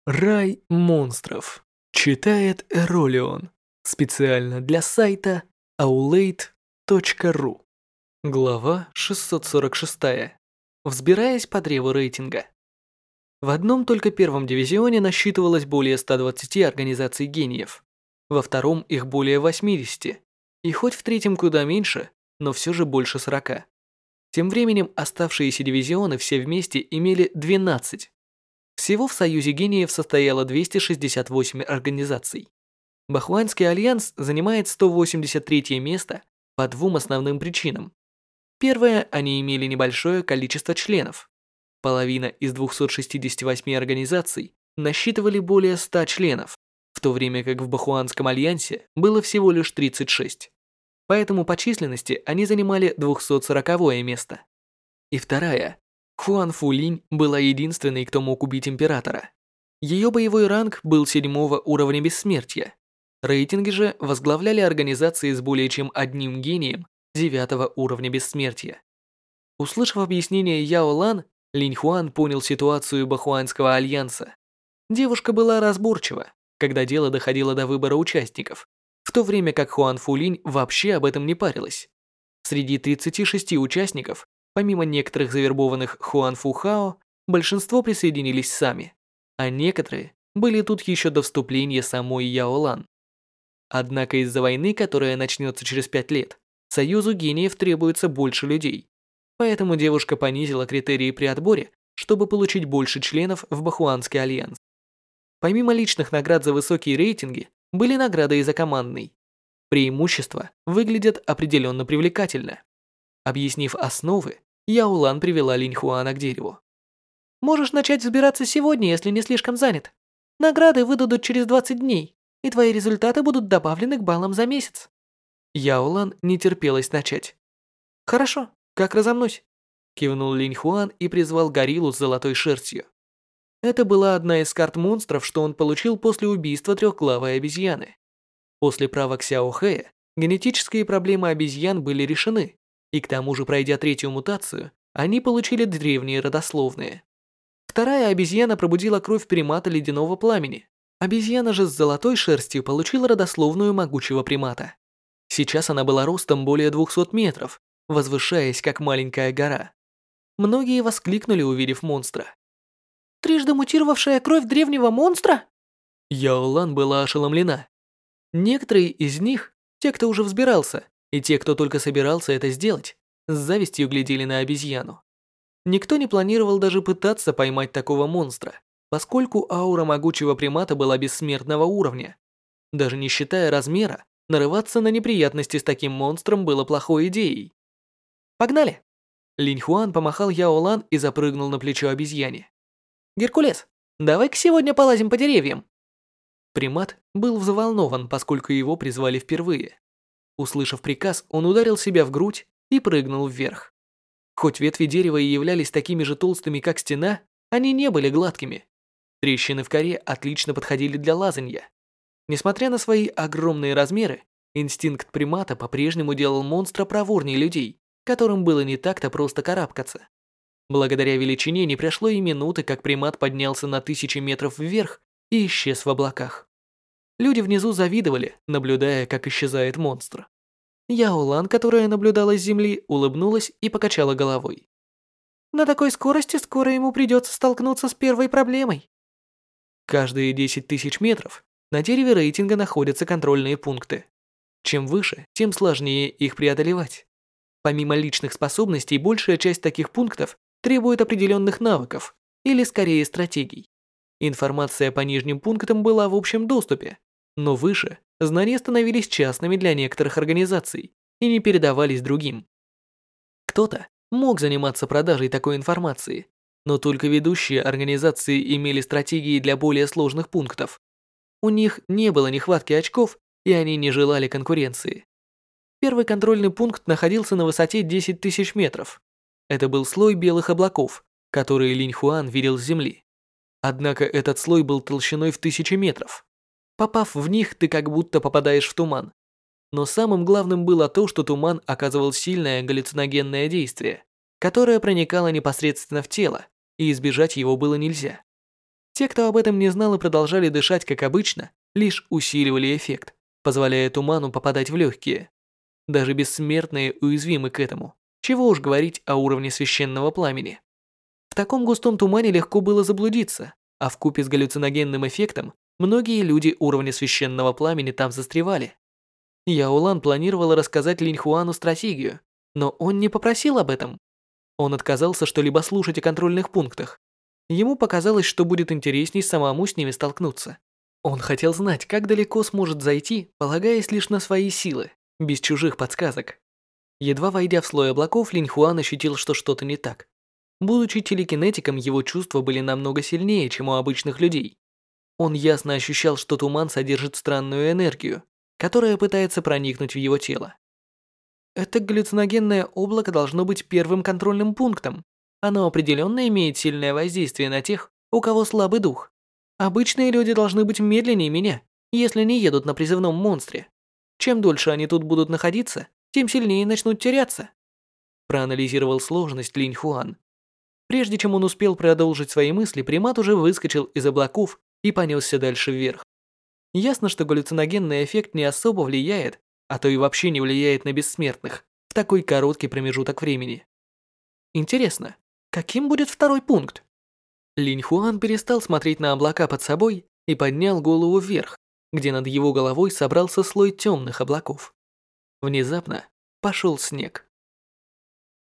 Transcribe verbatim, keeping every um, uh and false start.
Рай монстров. Читает Эролион. Специально для сайта аулейт точка ру. Глава шестьсот сорок шесть. Взбираясь по древу рейтинга. В одном только первом дивизионе насчитывалось более ста двадцати организаций гениев. Во втором их более восьмидесяти. И хоть в третьем куда меньше, но все же больше сорока. Тем временем оставшиеся дивизионы все вместе имели двенадцать. Всего в Союзе гениев состояло двести шестьдесят восемь организаций. Бахуанский альянс занимает сто восемьдесят третье место по двум основным причинам. Первое, они имели небольшое количество членов. Половина из двухсот шестидесяти восьми организаций насчитывали более ста членов, в то время как в Бахуанском альянсе было всего лишь тридцать шесть. Поэтому по численности они занимали двухсот сороковое место. И вторая. Хуан Фулинь была единственной, кто мог убить императора. Ее боевой ранг был седьмого уровня бессмертия. Рейтинги же возглавляли организации с более чем одним гением девятого уровня бессмертия. Услышав объяснение Яо Лан, Линь Хуан понял ситуацию Бахуанского альянса. Девушка была разборчива, когда дело доходило до выбора участников, в то время как Хуан Фулинь вообще об этом не парилась. Среди тридцати шести участников, помимо некоторых завербованных Хуан Фухао, большинство присоединились сами, а некоторые были тут еще до вступления самой Яо Лан. Однако из-за войны, которая начнется через пять лет, Союзу гениев требуется больше людей. Поэтому девушка понизила критерии при отборе, чтобы получить больше членов в Бахуанский альянс. Помимо личных наград за высокие рейтинги, были награды и за командный. Преимущества выглядят определенно привлекательно. Объяснив основы, Яо Лан привела Линь Хуана к дереву. «Можешь начать взбираться сегодня, если не слишком занят. Награды выдадут через двадцать дней, и твои результаты будут добавлены к баллам за месяц». Яо Лан не терпелось начать. «Хорошо, как разомнусь?» Кивнул Линь Хуан и призвал гориллу с золотой шерстью. Это была одна из карт монстров, что он получил после убийства трехглавой обезьяны. После правок Сяо Хэя генетические проблемы обезьян были решены, и к тому же, пройдя третью мутацию, они получили древние родословные. Вторая обезьяна пробудила кровь примата ледяного пламени. Обезьяна же с золотой шерстью получила родословную могучего примата. Сейчас она была ростом более двухсот метров, возвышаясь как маленькая гора. Многие воскликнули, увидев монстра. «Трижды мутировавшая кровь древнего монстра?» Яо Лан была ошеломлена. Некоторые из них, те, кто уже взбирался, и те, кто только собирался это сделать, с завистью глядели на обезьяну. Никто не планировал даже пытаться поймать такого монстра, поскольку аура могучего примата была бессмертного уровня. Даже не считая размера, нарываться на неприятности с таким монстром было плохой идеей. «Погнали!» Линь Хуан помахал Яо Лан и запрыгнул на плечо обезьяне. «Геркулес, давай-ка сегодня полазим по деревьям!» Примат был взволнован, поскольку его призвали впервые. Услышав приказ, он ударил себя в грудь и прыгнул вверх. Хоть ветви дерева и являлись такими же толстыми, как стена, они не были гладкими. Трещины в коре отлично подходили для лазанья. Несмотря на свои огромные размеры, инстинкт примата по-прежнему делал монстра проворнее людей, которым было не так-то просто карабкаться. Благодаря величине не прошло и минуты, как примат поднялся на тысячи метров вверх и исчез в облаках. Люди внизу завидовали, наблюдая, как исчезает монстр. Яо Лан, которая наблюдала с земли, улыбнулась и покачала головой. На такой скорости скоро ему придется столкнуться с первой проблемой. Каждые десять тысяч метров на дереве рейтинга находятся контрольные пункты. Чем выше, тем сложнее их преодолевать. Помимо личных способностей, большая часть таких пунктов требует определенных навыков, или скорее стратегий. Информация по нижним пунктам была в общем доступе, но выше знания становились частными для некоторых организаций и не передавались другим. Кто-то мог заниматься продажей такой информации, но только ведущие организации имели стратегии для более сложных пунктов. У них не было нехватки очков, и они не желали конкуренции. Первый контрольный пункт находился на высоте десять тысяч метров. Это был слой белых облаков, которые Линь Хуан видел с земли. Однако этот слой был толщиной в тысячи метров. Попав в них, ты как будто попадаешь в туман. Но самым главным было то, что туман оказывал сильное галлюциногенное действие, которое проникало непосредственно в тело, и избежать его было нельзя. Те, кто об этом не знал и продолжали дышать как обычно, лишь усиливали эффект, позволяя туману попадать в легкие. Даже бессмертные уязвимы к этому. Чего уж говорить о уровне священного пламени. В таком густом тумане легко было заблудиться, а вкупе с галлюциногенным эффектом многие люди уровня священного пламени там застревали. Яолан планировала рассказать Линьхуану стратегию, но он не попросил об этом. Он отказался что-либо слушать о контрольных пунктах. Ему показалось, что будет интересней самому с ними столкнуться. Он хотел знать, как далеко сможет зайти, полагаясь лишь на свои силы, без чужих подсказок. Едва войдя в слой облаков, Линьхуан ощутил, что что-то не так. Будучи телекинетиком, его чувства были намного сильнее, чем у обычных людей. Он ясно ощущал, что туман содержит странную энергию, которая пытается проникнуть в его тело. Это галлюциногенное облако должно быть первым контрольным пунктом. Оно определенно имеет сильное воздействие на тех, у кого слабый дух. Обычные люди должны быть медленнее меня, если не едут на призывном монстре. Чем дольше они тут будут находиться, тем сильнее начнут теряться. Проанализировал сложность Линьхуан. Прежде чем он успел продолжить свои мысли, примат уже выскочил из облаков и понесся дальше вверх. Ясно, что галлюциногенный эффект не особо влияет, а то и вообще не влияет на бессмертных в такой короткий промежуток времени. Интересно, каким будет второй пункт? Линьхуан перестал смотреть на облака под собой и поднял голову вверх, где над его головой собрался слой темных облаков. Внезапно пошел снег.